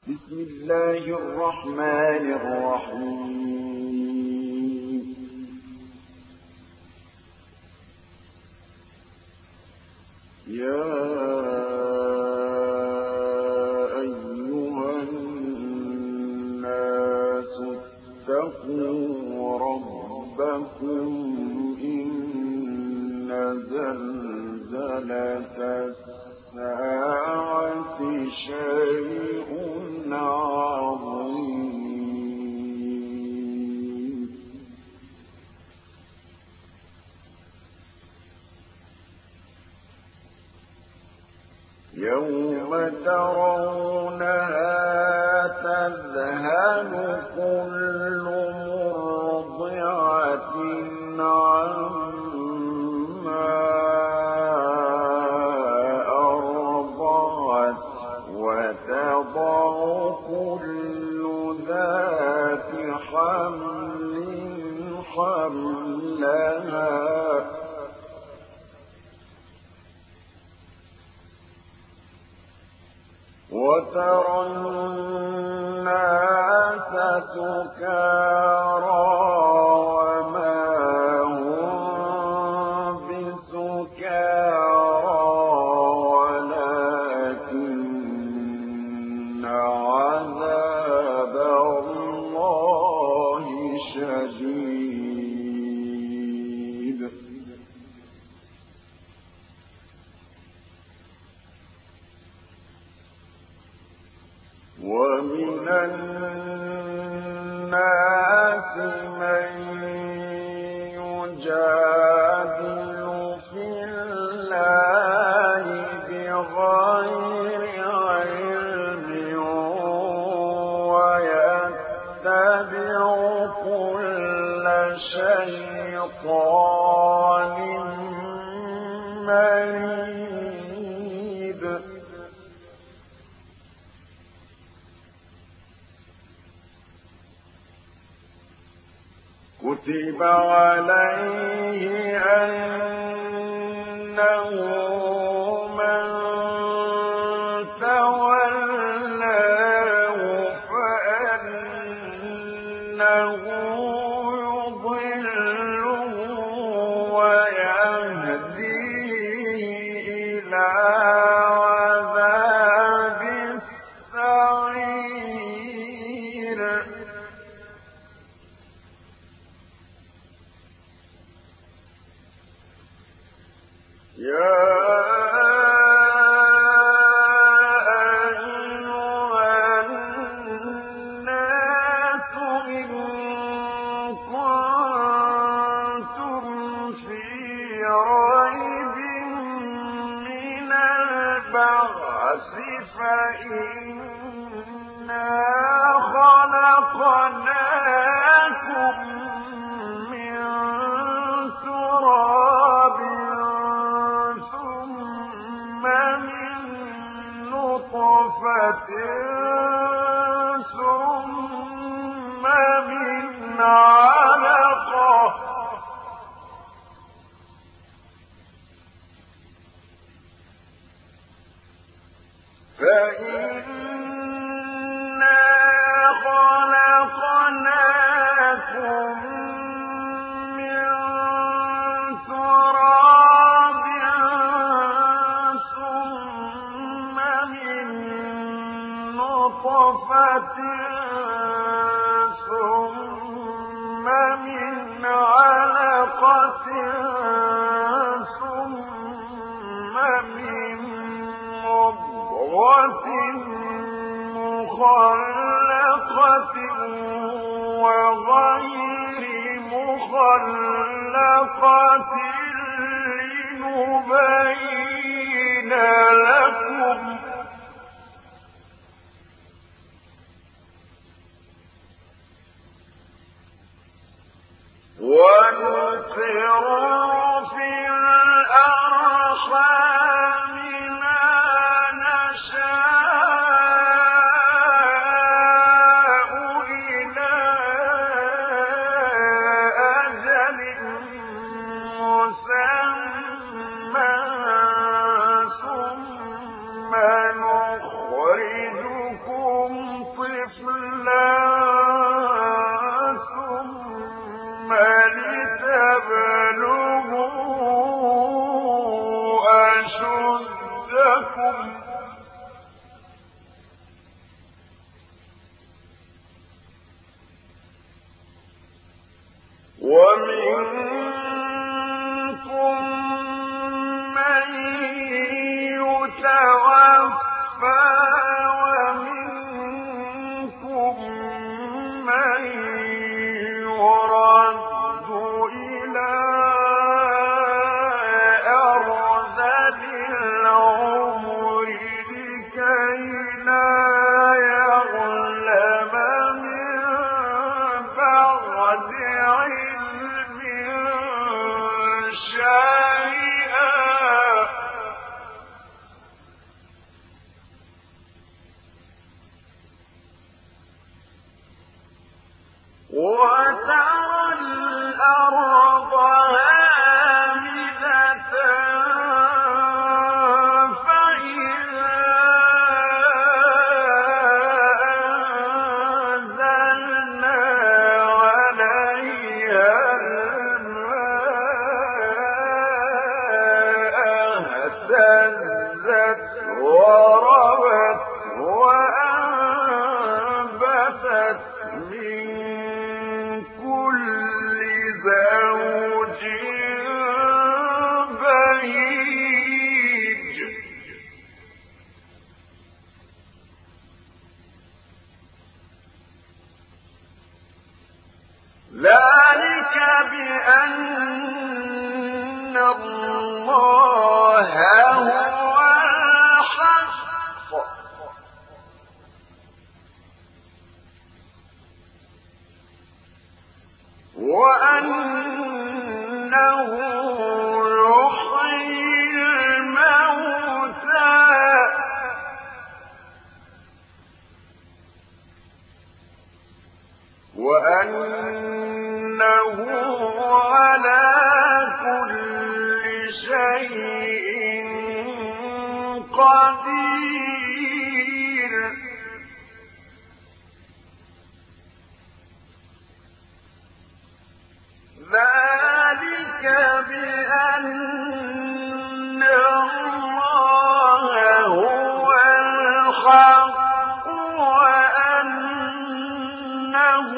بسم الله الرحمن الرحيم يا أيها الناس اتقوا ربكم إن زلزلة الساعة شيء عظيم يوم ترونها تذهل كل مرضعة عما أرضعت وتضع كل ذات حمل حملها وترى الناس سكارى وما هم بسكارى ولكن عذاب الله شديد ومن الناس من يجادل في الله بغير علم ويتبع كل شيطان مريد كتب عليه أنه من تولاه فأنه يضله ويهديه إلى عذاب السعير يا أيها الناس إن كنتم في ريب من البعث فإنا خلقناكم من تراب من نطفة ثم من علقة فإنا خلقناكم من تراب ثم من نطفة ثم من علقة ثم من مضغة مخلقة وغير مخلقة لنبين لكم ونقر في الأرحام ما نشاء إلى أجل مسمى ثم نخرجكم ومنكم من يتوفى ومنكم من يرد إلى أرذل العمر لكي لا يعلم من بعد علم شيئا وترى الأرض هامدة فإذا أنزلنا عليها الماء اهتزت وربت وأنبتت من كل زوج بهيج ذلك بأن الله هو الحق وأنه يحيي الموتى وأنه على كل شيء قدير ذلك بأن الله هو الحق وأنه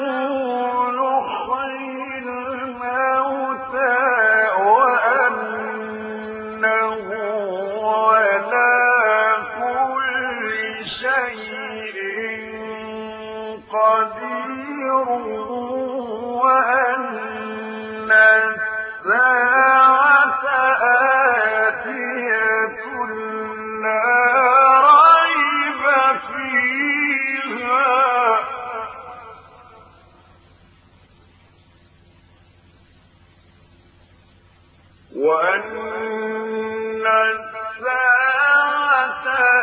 يحيي الموتى وأنه على كل شيء قدير وأن الساعة آتية لا ريب فيها وأن الساعة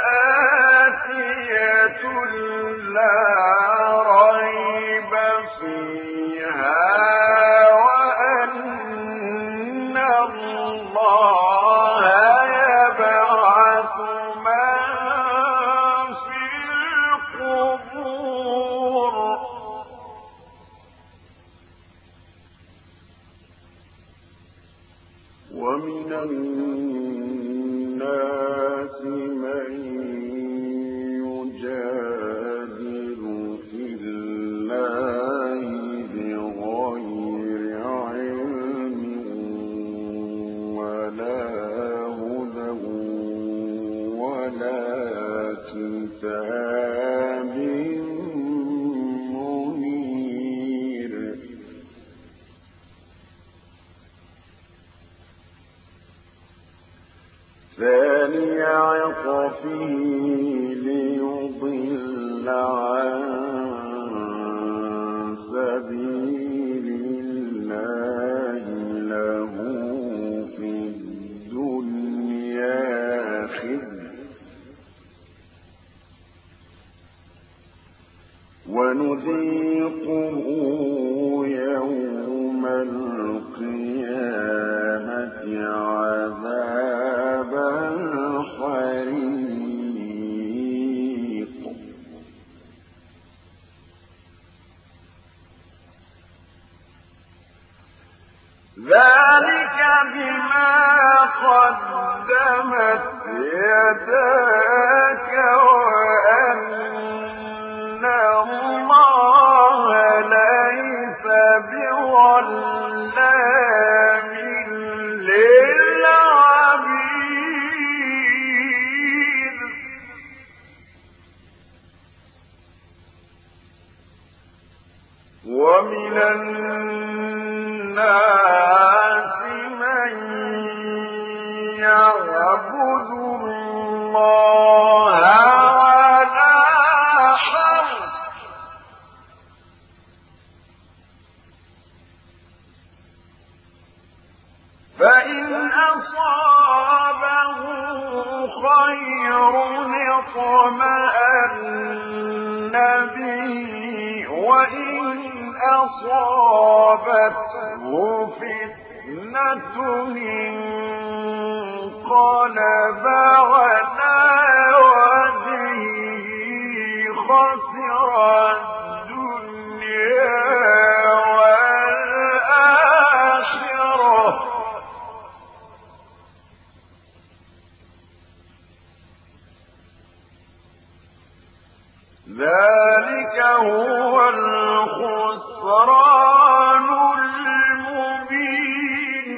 آتية لا ريب فيها وأن الله يبعث من في القبور ومن الناس من يجادل في الله بغير علم ولا هدى ولا كتاب منير ثاني عطفه ليضل عن سبيل الله له في الدنيا خزي ونذيقه يوم القيامة عذاب الحريق ذلك بما قدمت يداك وأن الله ليس بظلام ومن الناس من يعبد الله على حرف فإن أصابه خير اطمأن به وإن أصابته فتنة انقلب على وجهه خسر الدنيا والآخرة ذلك هو الخسران المبين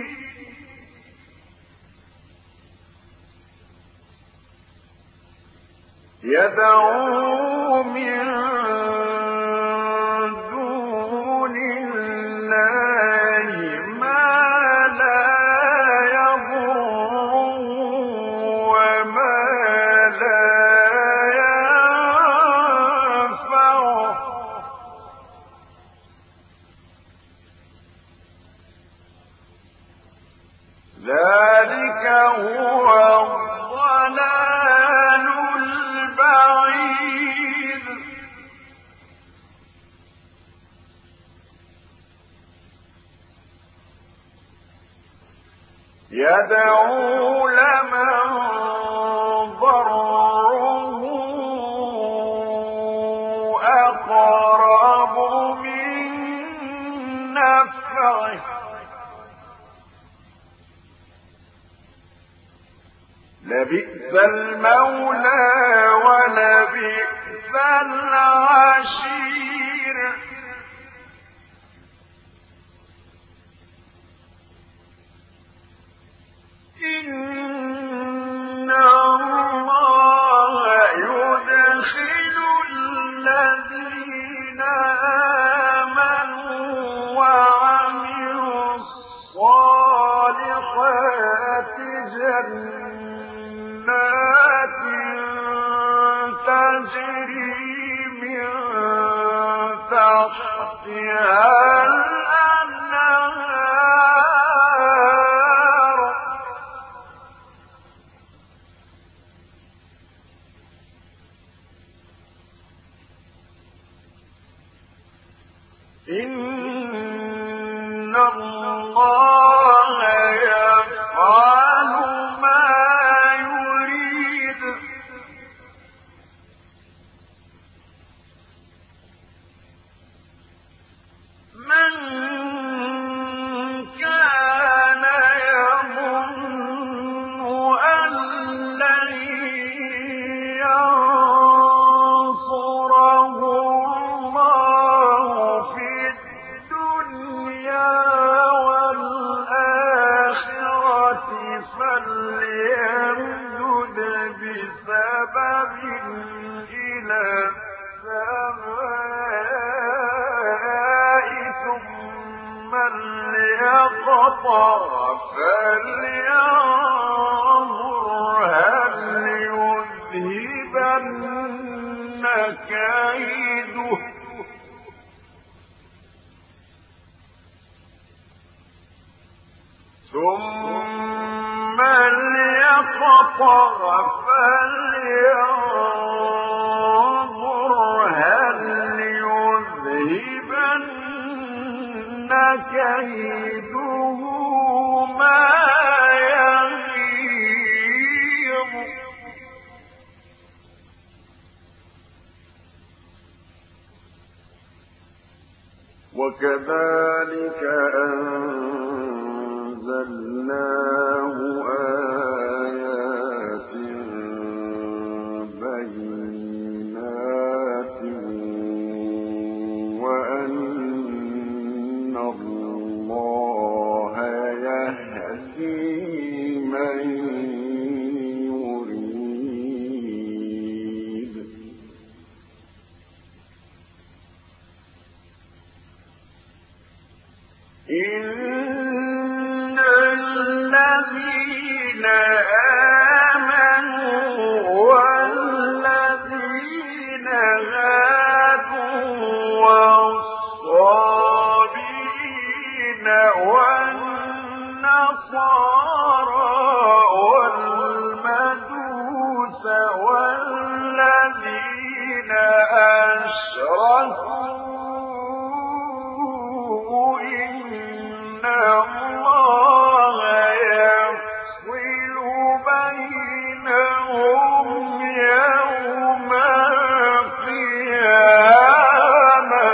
يدعو من دون الله ما لا يضره وما لا ذلك هو الضلال البعيد يدعو لمن ضره أقرب من نفعه لبئس المولى ولبئس العشير إن الله يدخل الذين آمنوا وعملوا الصالحات جنات تجري من تحتها الأنهار إن الله يفعل ما يريد من كان يظن أن لن ينصره الله في الدنيا والآخرة فليمدد بسبب إلى السماء ثم ليقطع فلينظر هل يذهبن كيده ثم ليقطع فلينظر هل يذهبن كيده ما يغيظ وكذلك أنزلناه آيات بينات وأن الله يهدي من يريد إن الذين آمنوا والذين هادوا والصابئين والنصارى والمجوس والذين أشركوا إن الله يفصل بينهم يوم القيامة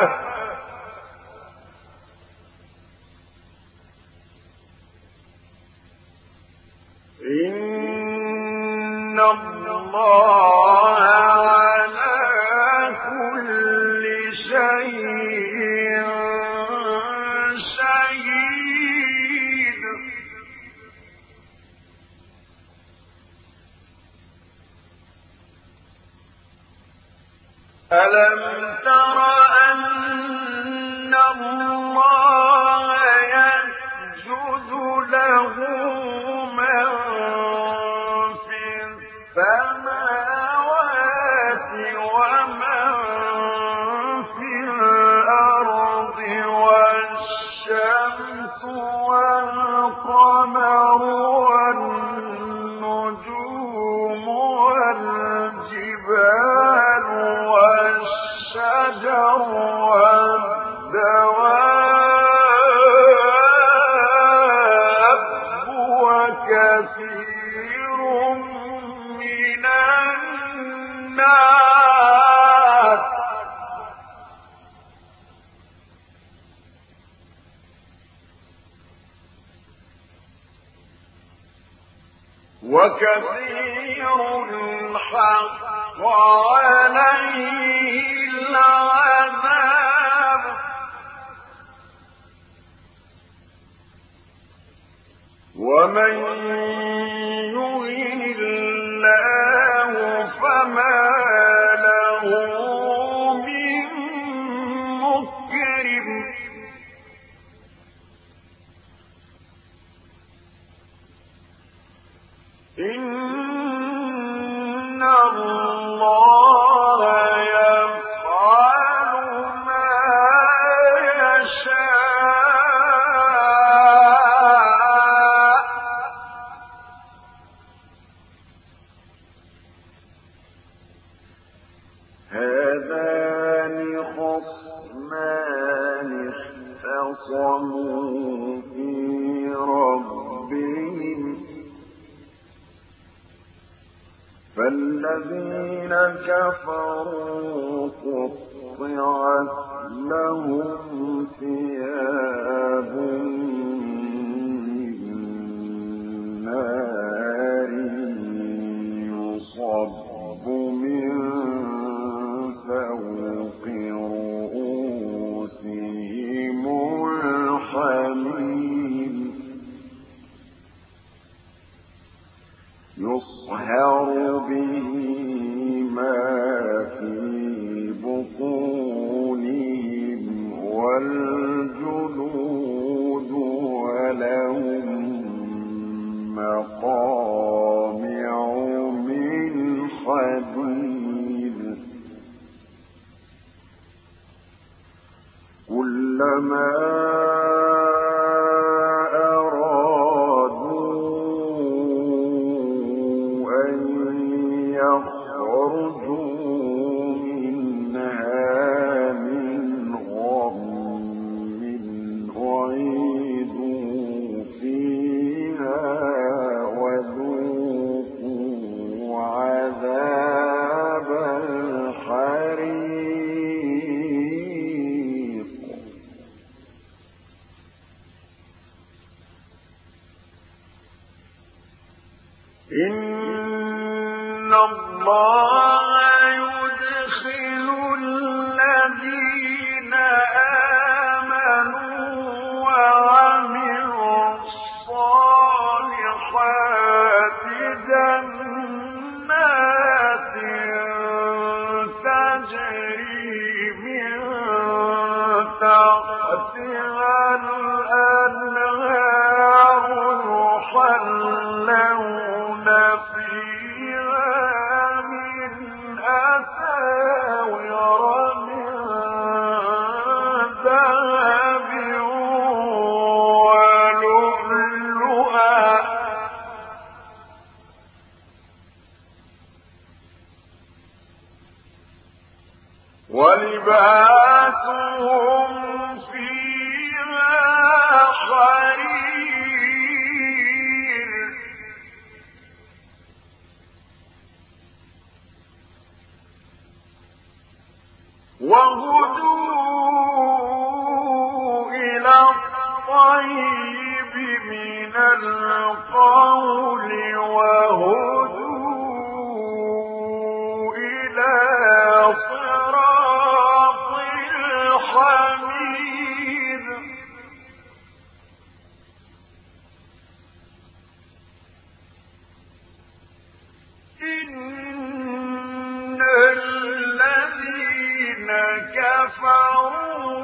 إن الله على كل شيء شهيد. ألم تر أن الله يسجد له من في السماوات ومن في الأرض والشمس والقمر والنجوم والجبال والشجر والدواب وكثير من الناس حق عليه العذاب ومن يهن الله فما له من مكرم إن الله يفعل ما يشاء هذان خصمان اختصموا في ربهم فالذين كفروا قطعت لهم ثياب من نار يصب من فوق رؤوسهم الحميم يصهر به ما في بطونهم والجلود ولهم مقامع من حديد كلما إن الله يدخل الذين آمنوا وعملوا الصالحات جنات تجري من تحتها الأنهار ولباسهم فيها حرير وهدوا إلى الطيب من القول وهدوا إلى صراط الحميد إن الذين كفروا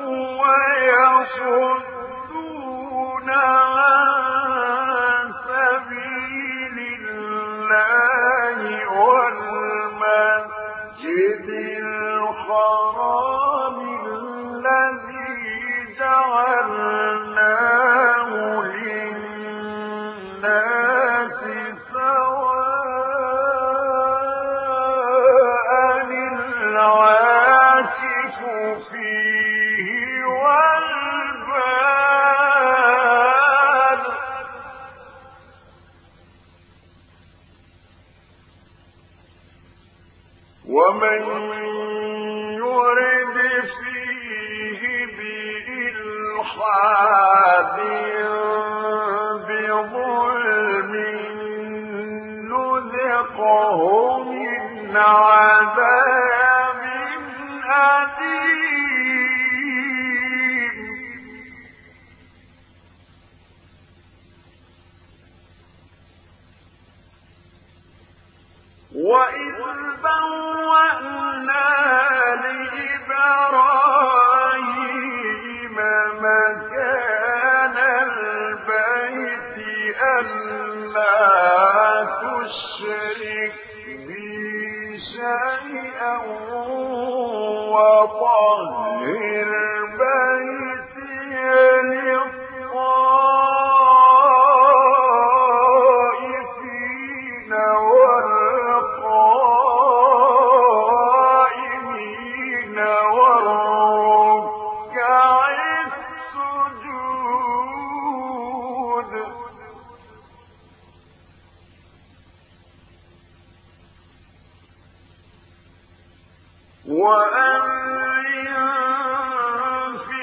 ويصدون عن سبيل الله والمسجد الحرام الذي جعلناه للناس العاكف فيه والباد ومن يرد فيه بإلحاد بظلم نذقه من عذاب أليم وإذ بوأنا لإبراهيم مكان البيت ألا تشرك بي شيئا وطهر بيتي للطائفين والقائمين والركع السجود وأذن في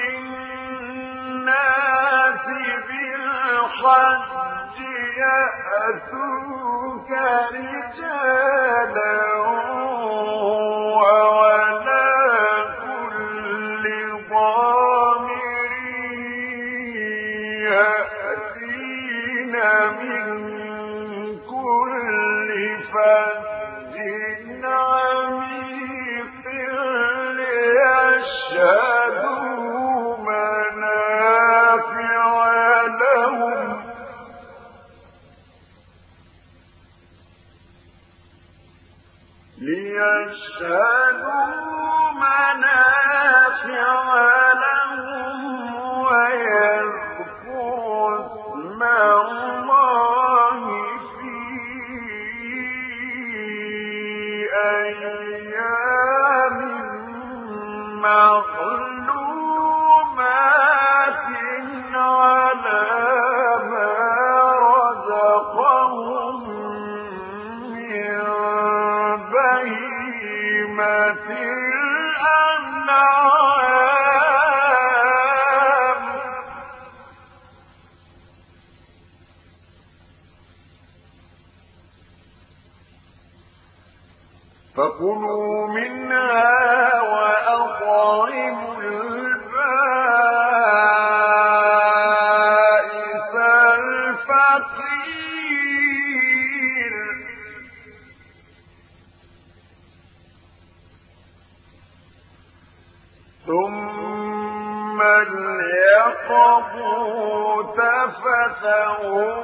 الناس بالحج يأتوك رجالا وعلى كل ضامر يأتين من كل فج عميق ليشهدوا منافع لهم ويذكروا اسم الله في أيام معلومات على ما رزقهم من بهيمة الأنعام فكلوا منها وأطعموا البائس الفقير ثم ليقضوا تفثهم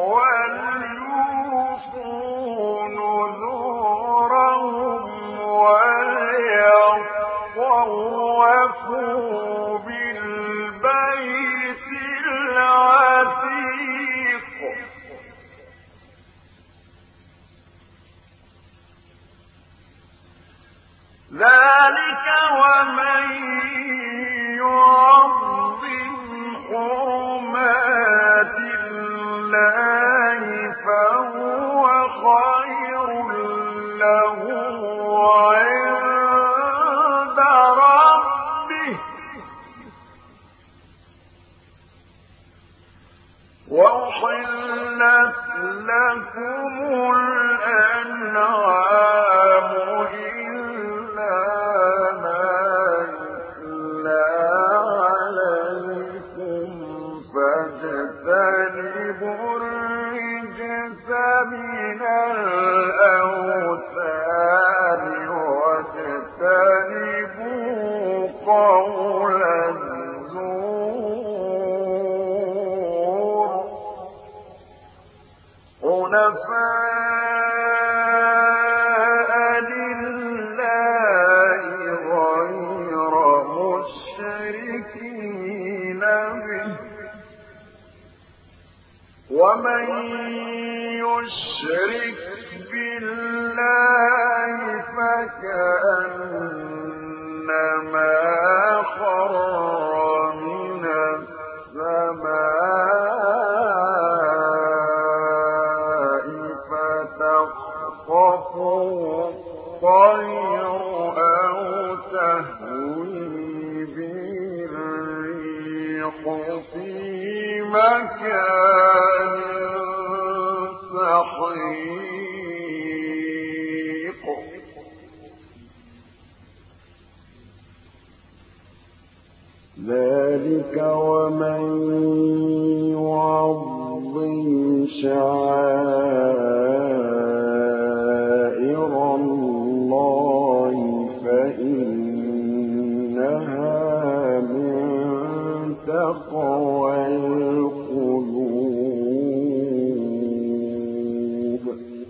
وليوفوا نذورهم وليطوفوا بالبيت العتيق ذلك ومن يعظم حرمات الله فهو خير له عند ربه وأحلت لكم الأنعام إلا ما يتلى عليكم فاجتنبوا الرجس من الأوثان واجتنبوا قول الزور حنفاء لله غير مشركين به ومن يشرك بالله فكأنما خر من السماء فتخطفه الطير أو تهوي به الريح في مكان سحيق ذلك ومن يعظم شعائر الله فإنها من تقوى القلوب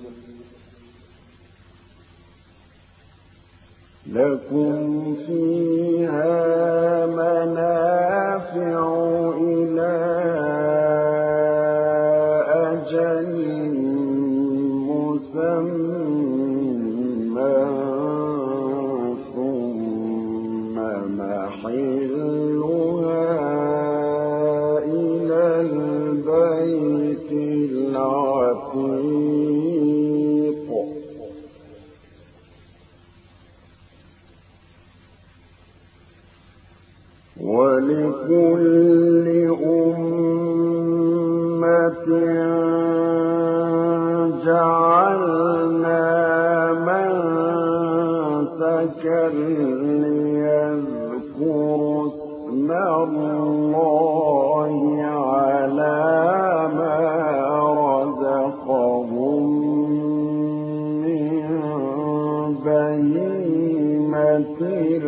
لكم فيها منافع إلى أجل مسمى ثم محلها إلى البيت العتيق ولكل أمة جعلنا منسكا ليذكروا اسم الله على ما رزقهم من بهيمة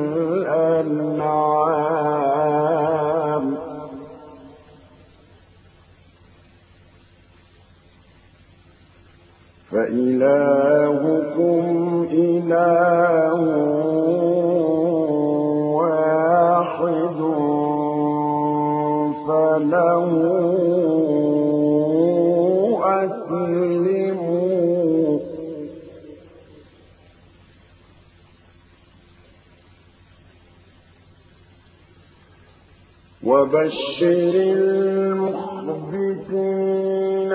الأنعام فإلهكم إله واحد فله أسلموا وبشر المخبتين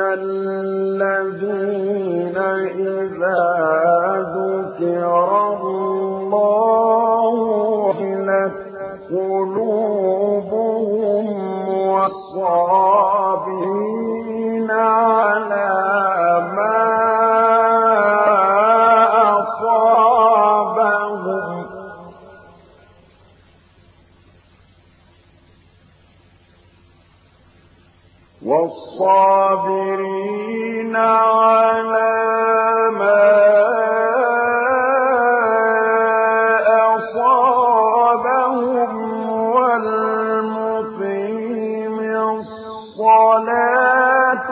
الذين إذا ذكر الله وجلت قلوبهم والصابرين على ما أصابهم والصابرين على ما أصابهم والمقيم الصلاة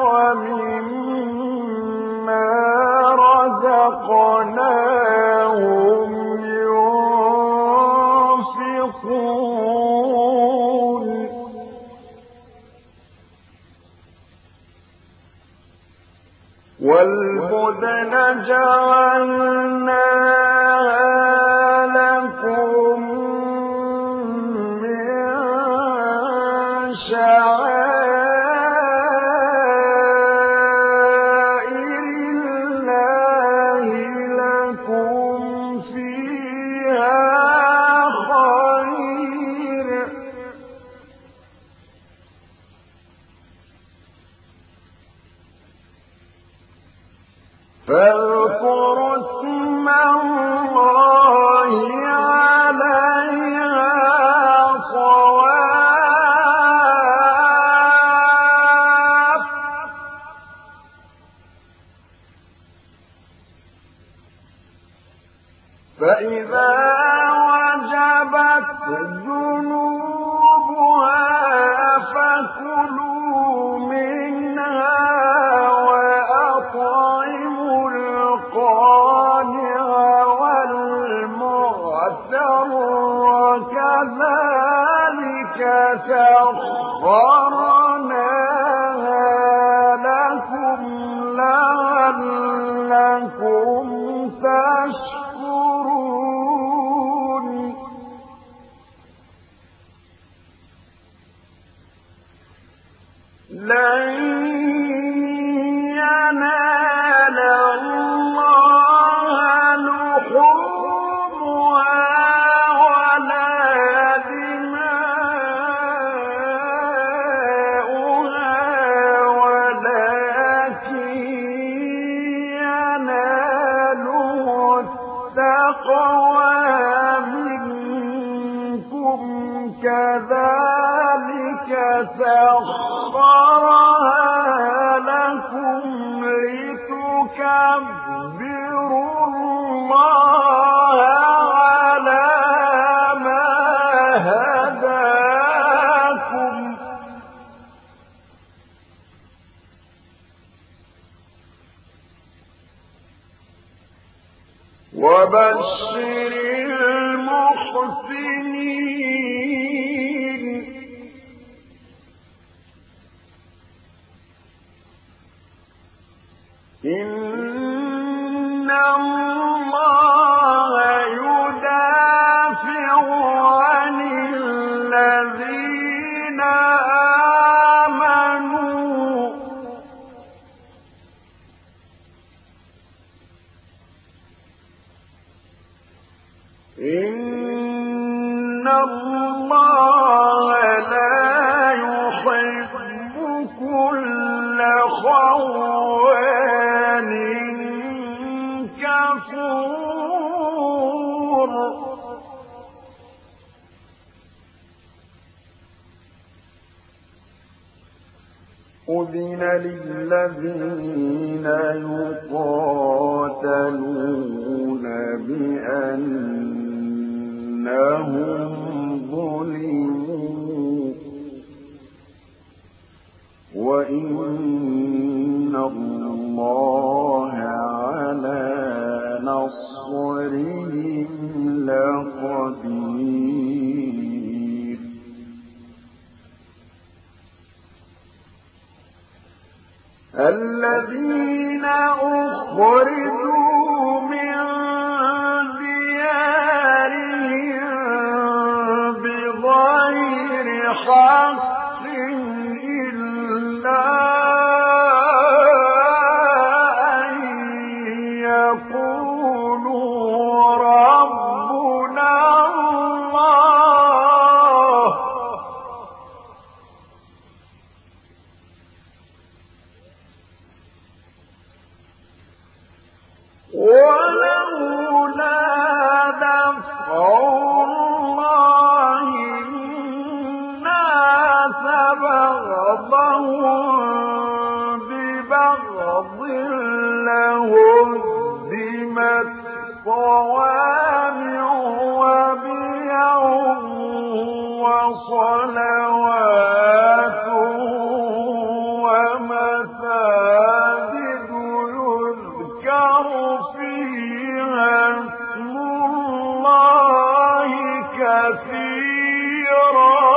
ومما رزقناهم ينفقون والبدن جعلناها شعائر الله لكم فيها خير فاذكروا اسم الله عليها صواف فإذا وجبت جنوبها فكلوا منها وأطعموا القانع والمعتر كذلك سخرناها لكم لعلكم تشكرون لن ينال الله لحومها ولا دماؤها ولكن يناله التقوى منكم كذلك سخرها لكم لتكبروا الله على ما هداكم وبشر المحسنين إن الله يدافع عن الذين آمنوا إن الله لا يحب كل خوان كفور أذن للذين يقاتلون بأنهم ظلموا وإن الله على نصرهم لقدير الذين أخرجوا من ديارهم بغير حق إلا أن يقولوا ربنا الله ولولا دفع الله الناس بعضهم ببعض لهدمت صوامع وبيع وصلوات ومساجد يذكر فيها اسم الله كثيرا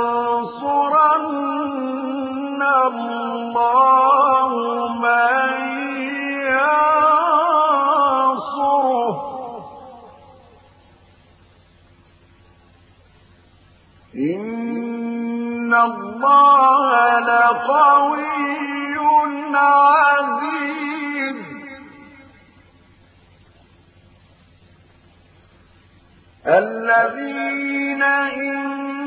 ولينصرن الله من لقوي عزيز الذين إن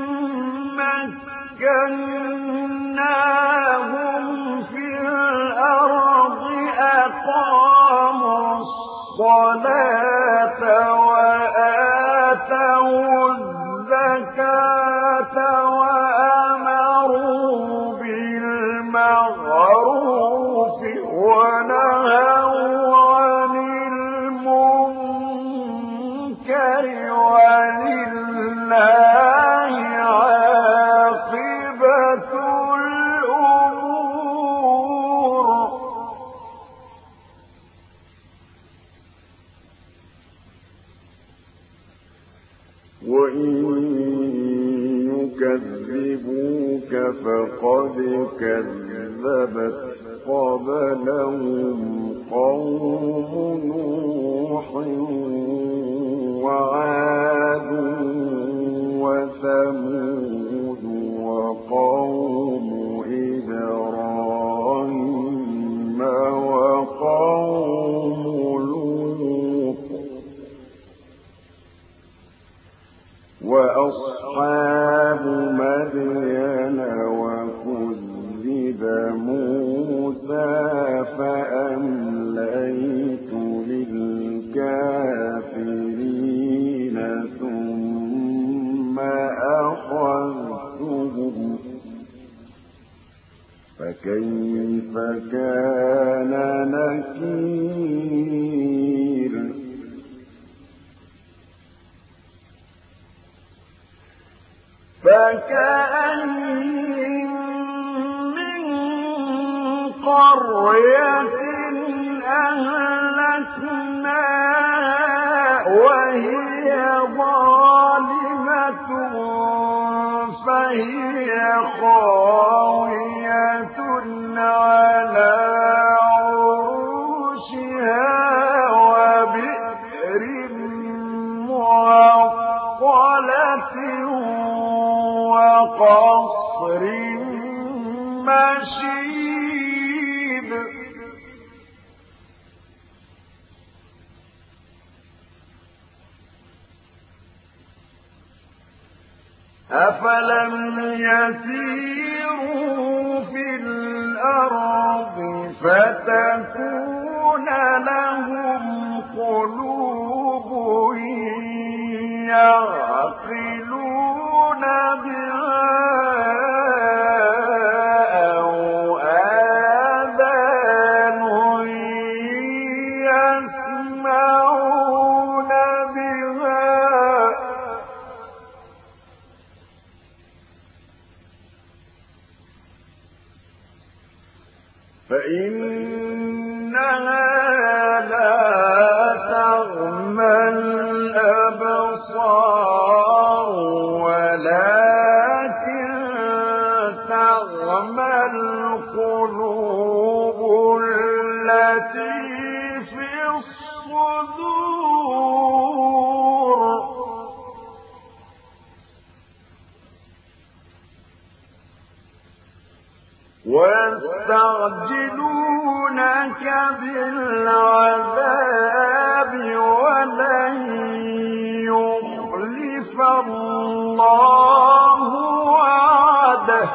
مكناهم في الأرض أقاموا الصلاة وآتوا الزكاة وأمروا بالمعروف ونهوا عن المنكر ولله عاقبة الأمور وإن يكذبوك فقد كذبت قبلهم قوم نوح وعاد وثمود وقوم إبراهيم وقوم لوط وأصحاب مدين وكذب موسى فأمليت للكافرين ثم أخذتهم فكيف كان نكير فكأين من قرية أهلكناها وهي ظالمة فهي خاوية على عروشها وبئر معطلة وقصر مشيد أفلم يسيروا في الأرض فتكون لهم قلوب يعقلون بها أو آذان يسمعون بها فإنها لا تعمى الأبصار ولكن تعمى القلوب التي في الصدور ويستعجلونك بالعذاب ولن يخلف الله وعده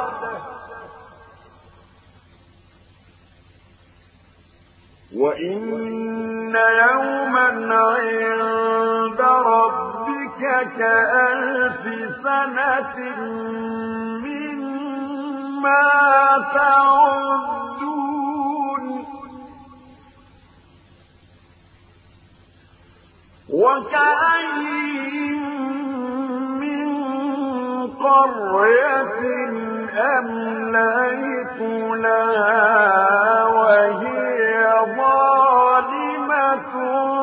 وإن يوما عند ربك كألف سنة مما تعدون وكأين من قرية أمليت لها وهي ظالمة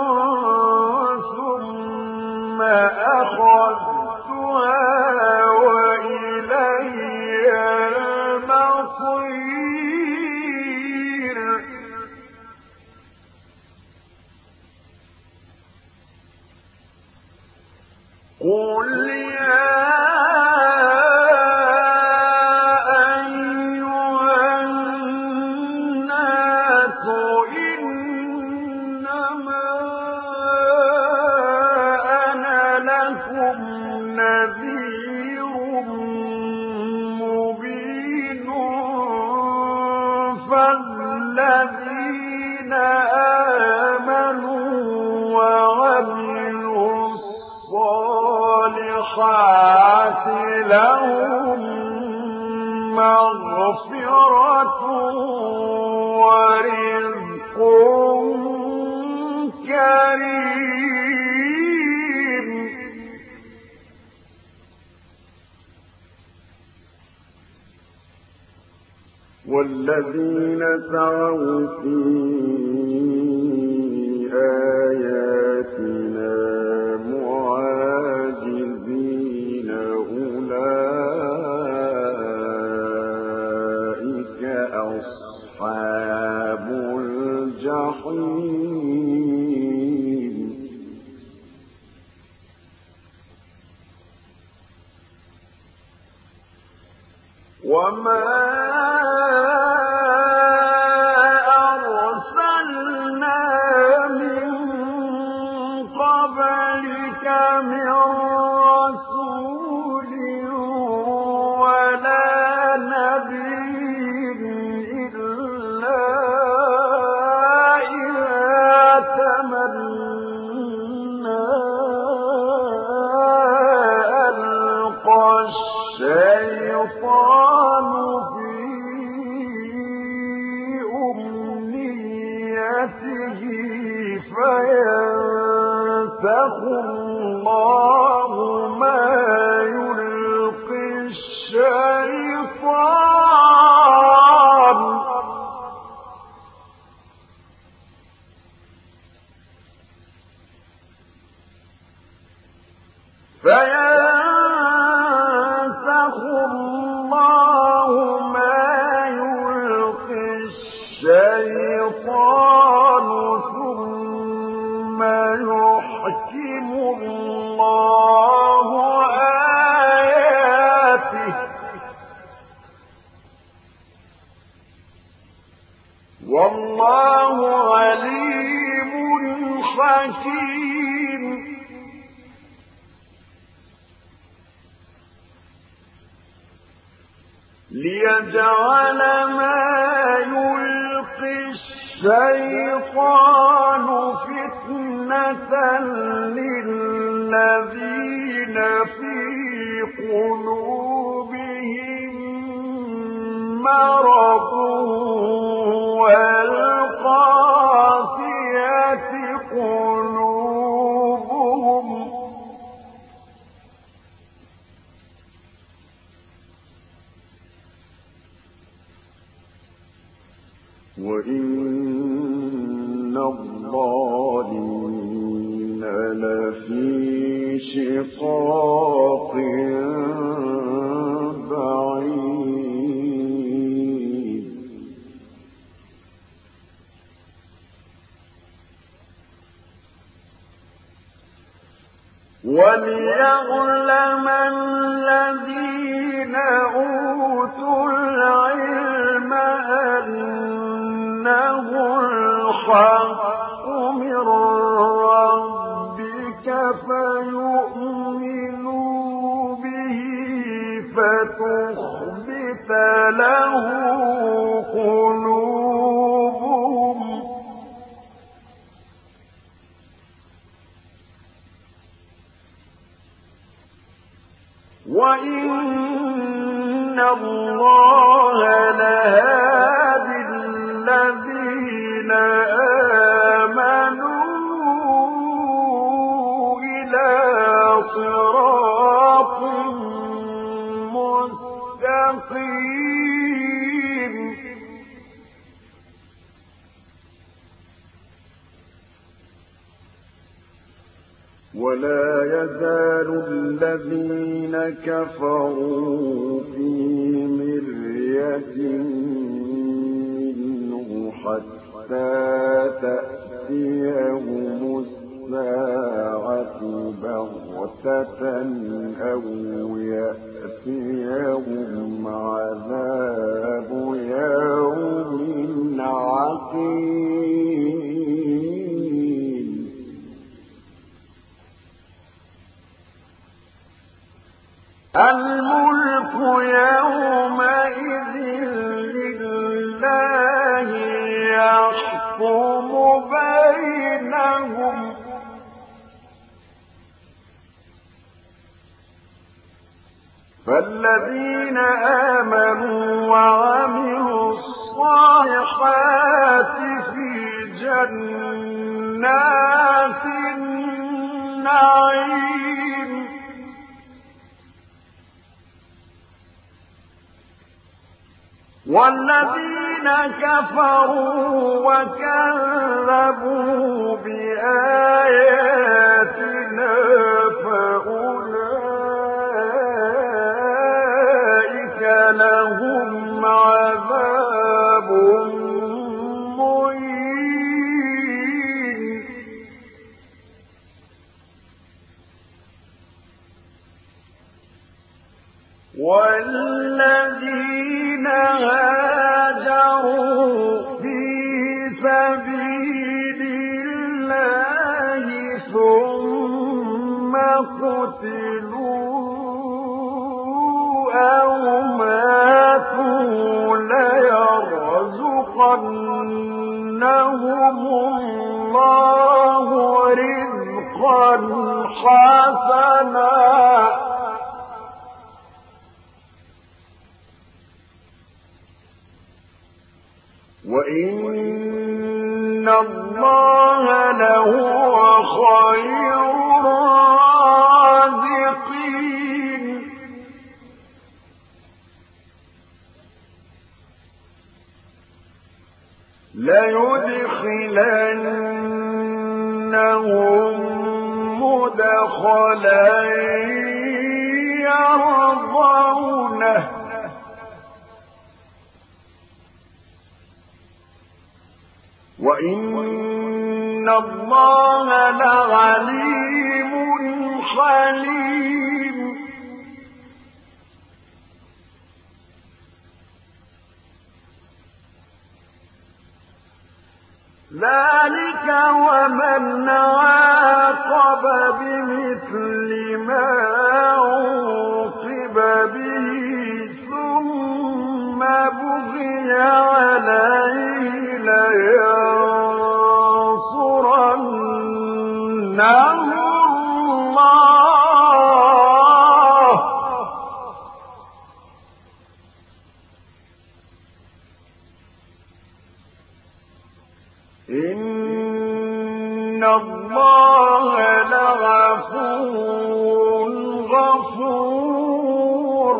ثم أخذتها وإلي المصير قل يا أيها فالذين آمنوا وعملوا الصالحات لهم مغفرة ورزق كريم. والذين سعوا في آياتنا معاجزين أولئك أصحاب الجحيم. وما أرسلنا من قبلك من رسول ولا نبي إلا إذا تمنى ألقى الشيطان في أمنيته فينسخ الله ما يلقي الشيطان ثم يحكم الله آياته والله عليم حكيم. ليجعل ما يلقي الشيطان فتنة للذين في قلوبهم مرض والقاسية قلوبهم وإن الظالمين لفي شقاق بعيد. وليعلم الذين أوتوا العلم أنه الحق من ربك فيؤمنوا به فتخبت له قلوبهم وإن الله لهادي الذين آمنوا إلى صراط مستقيم. ولا يزال الذين كفروا في مرية منه حتى تأتيهم الساعة بغتة أو يأتيهم عذاب يوم عقيم. الملك يومئذ لله الله يحكم بينهم فالذين آمنوا وعملوا الصالحات في جنات النعيم والذين كفروا وكذبوا بآياتنا فأولئك لهم عذاب مهين والذين هاجروا في سبيل الله ثم قتلوا أو ماتوا ليرزقنهم الله رزقا حسنا وإن الله لهو خير الرازقين ليدخلنهم مدخلا يرضونه وإن الله لعليم حليم ذلك ومن عاقب بمثل ما عوقب به ثم بغي عليه لينصرنه الله إن الله لغفور غفور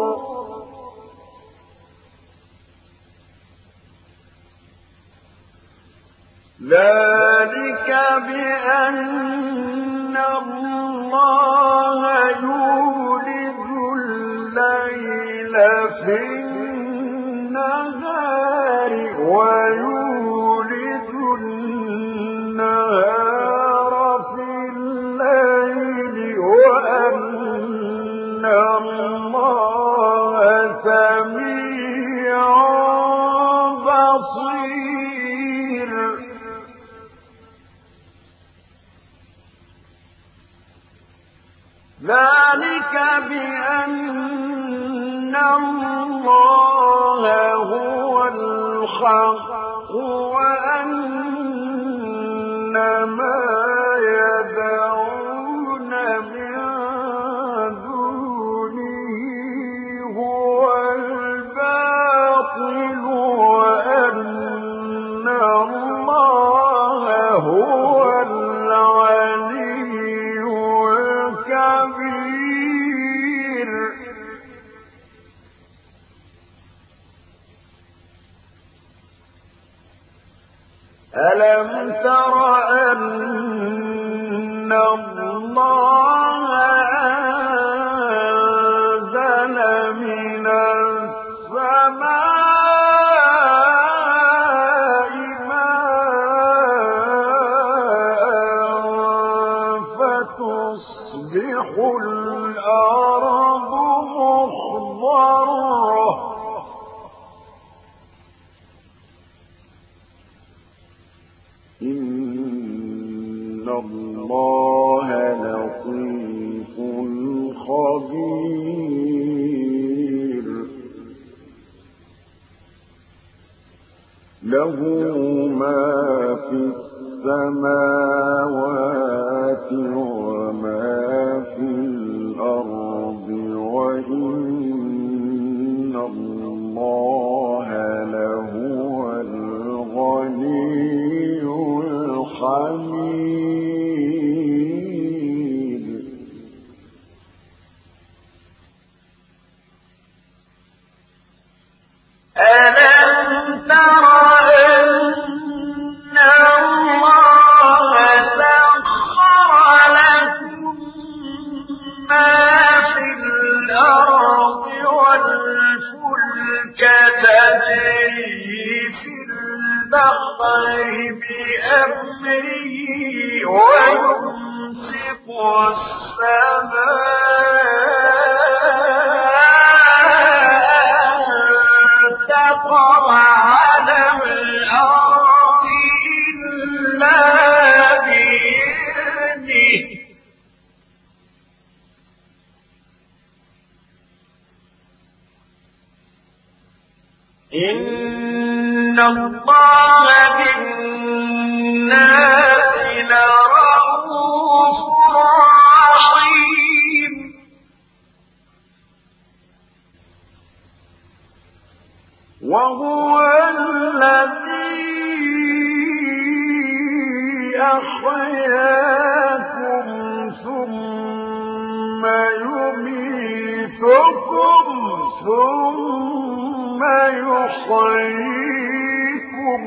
ذلك بأن الله يولج الليل في النهار ويولج النهار في الليل وأن الله سميع بصير ذلك بأن الله هو الحق وأن ما يدعون من دونه هو الباطل وأن الله هو العلي الكبير ألم تر أن الله أنزل من السماء ماء فتصبح الأرض مخضرة إن الله لطيف خبير له ما في السماوات وما في الأرض وإن الله لهو الغني الحميد. ألم تر أن الله سخر لكم ما في الأرض والفلك تجري في البحر بأمره ويمسك السماء تقع على الأرض إلا بإذنه إن الله بالناس لرءوف رحيم. وهو الذي أحياكم ثم يميتكم ثم يحييكم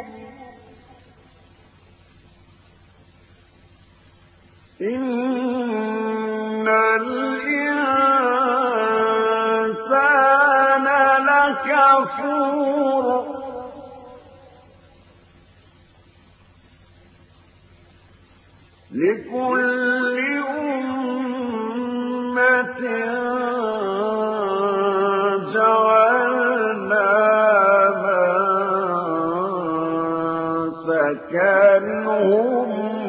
إن الإنسان لكفور. لكل أمة جعلنا منسكا هم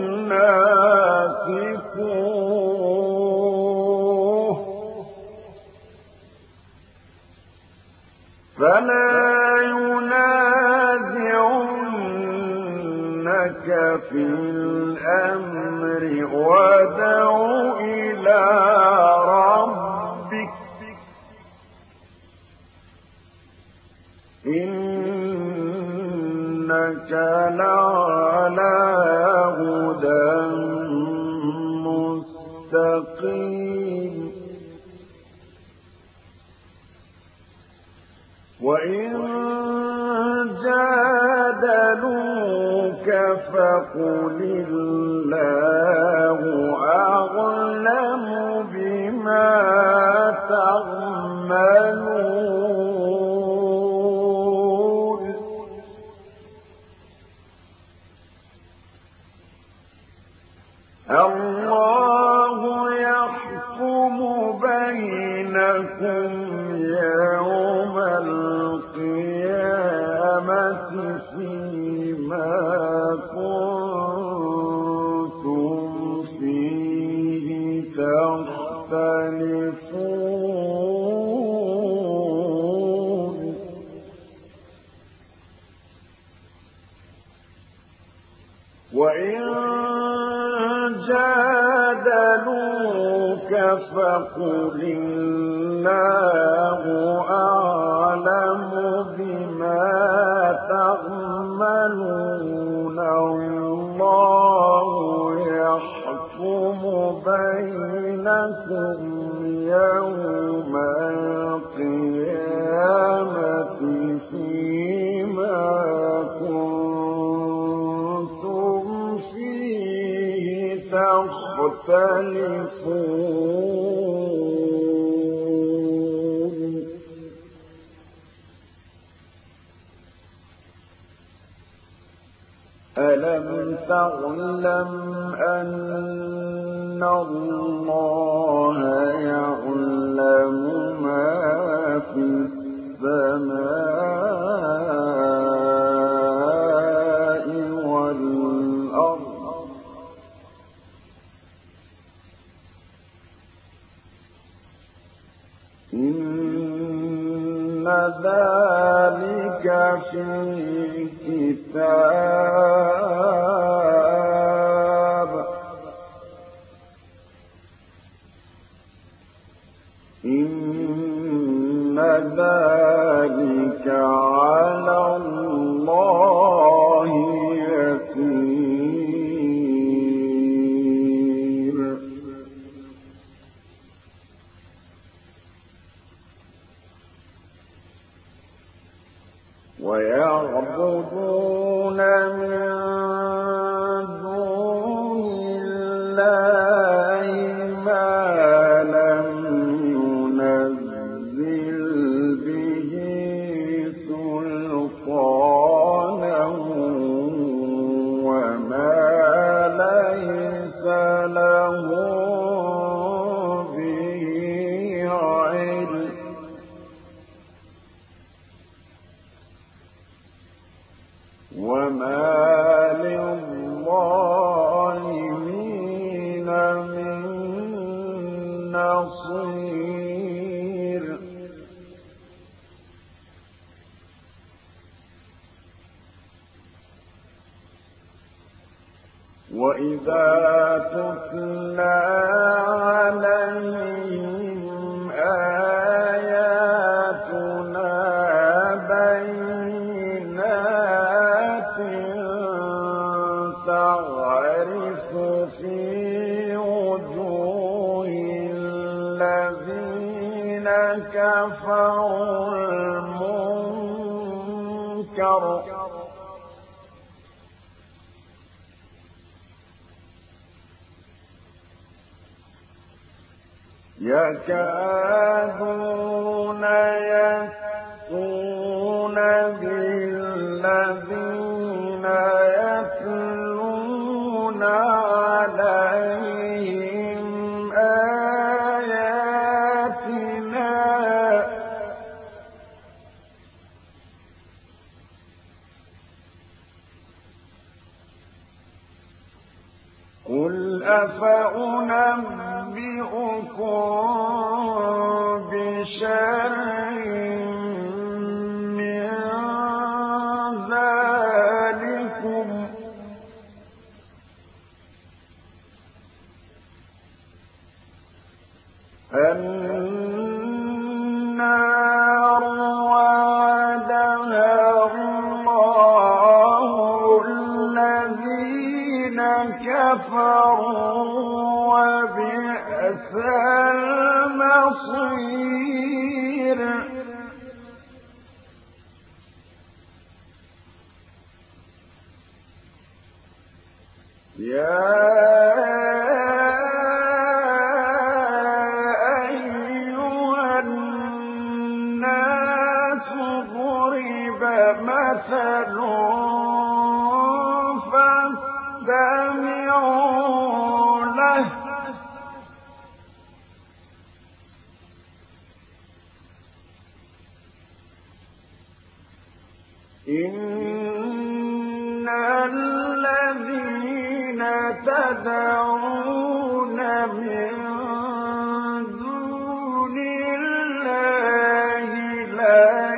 ناسكوه فلا ينازعنك في الأمر وادع إلى ربك إنك لعلى هدى مستقيم. وإن جادلوك فقل الله أعلم بما تعملون. الله يحكم بينكم يوم القيامة فيما كنتم فيه تختلفون. وإن جادلوك فقل الله أعلم بما تعملون. الله يحكم بينكم يوم القيامة فيما كنتم فيه تختلفون. ألم تعلم أن الله يعلم ما في السماء والأرض إن ذلك في الكتاب إن ذلك على الله يسير ويعبدون من دون الله ما لم ينزل به سلطانا وما ليس لهم به علم وما للظالمين من نصير وإذا تتلى عليهم آياتنا بينات تعرف في وجوه الذين كفروا المنكر يكادون يسطون بالذين يتلون عليهم آياتنا قل أفأنبئكم بشر من ذلكم النار وعدها الله الذين كفروا وبئس المصير يا أيها الناس ضرب مثل فاستمعوا له إن الذين تدعون من دون الله لا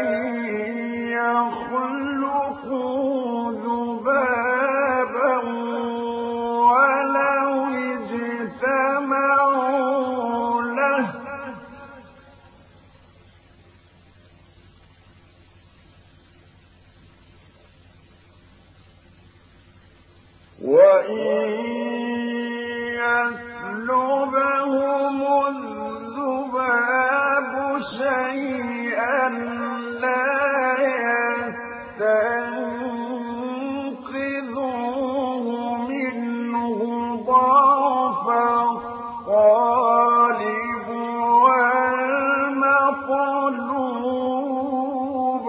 يخلقوا ذبابا ولو اجتمعوا له وإن يسلبهم الذباب شيئا لا يستنقذوه منه ضعف الطالب والمطلوب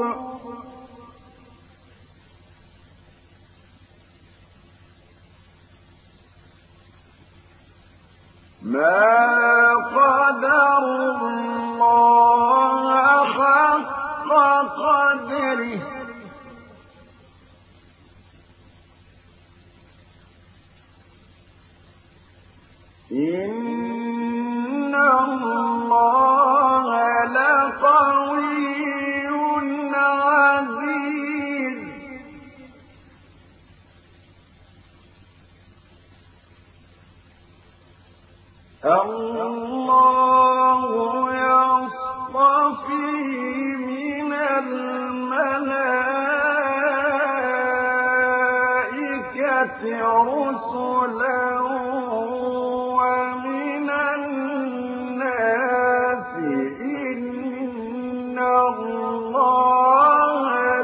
ما قدروا الله حق قدره إن الله لقوي عزيز الله يصطفي من الملائكة رسلا ومن الناس إن الله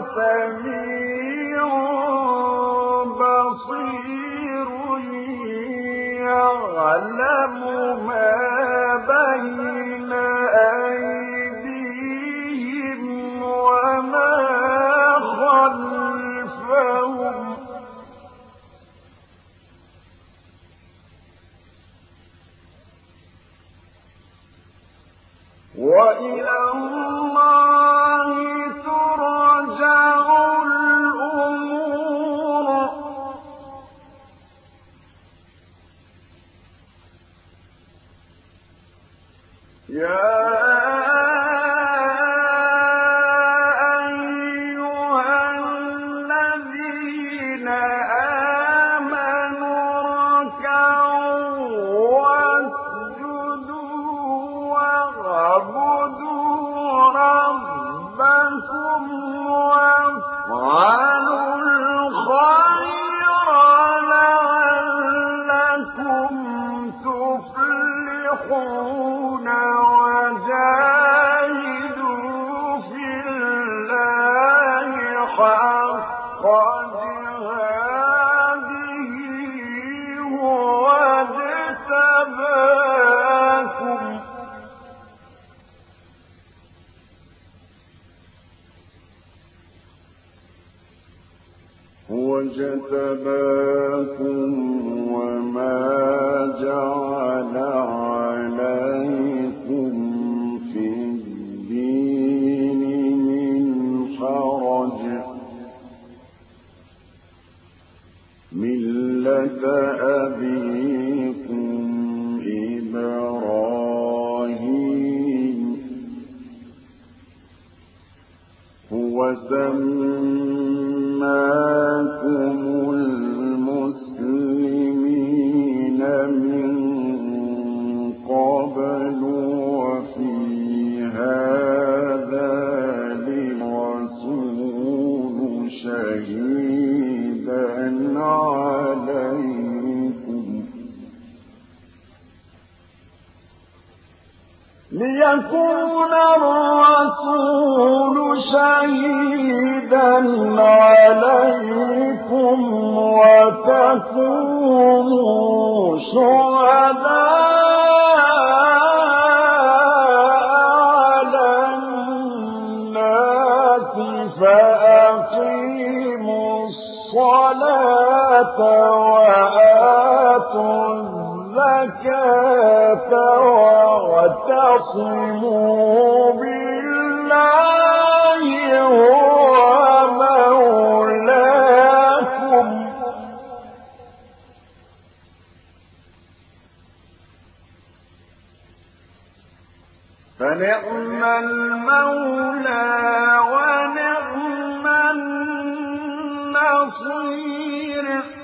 سميع بصير يعلم ما بين أيديهم وما خلفهم وإلى الله ترجع الأمور يا أيها الذين آمنوا اركعوا واسجدوا واعبدوا ربكم وافعلوا الخير لعلكم تفلحون وجاهدوا في الله حق جهاده هو اجتباكم وما جعل عليكم في الدين من حرج ملة أبيكم إبراهيم هو سماكم المسلمين من قبل وفي هذا للرسول شهيدا عليكم ليكون الرسول شهيدا عليكم وتكونوا شهداء على الناس فأقيموا الصلاة وآتوا الزكاة واعتصموا بالله هو مولاكم فنعم المولى ونعم النصير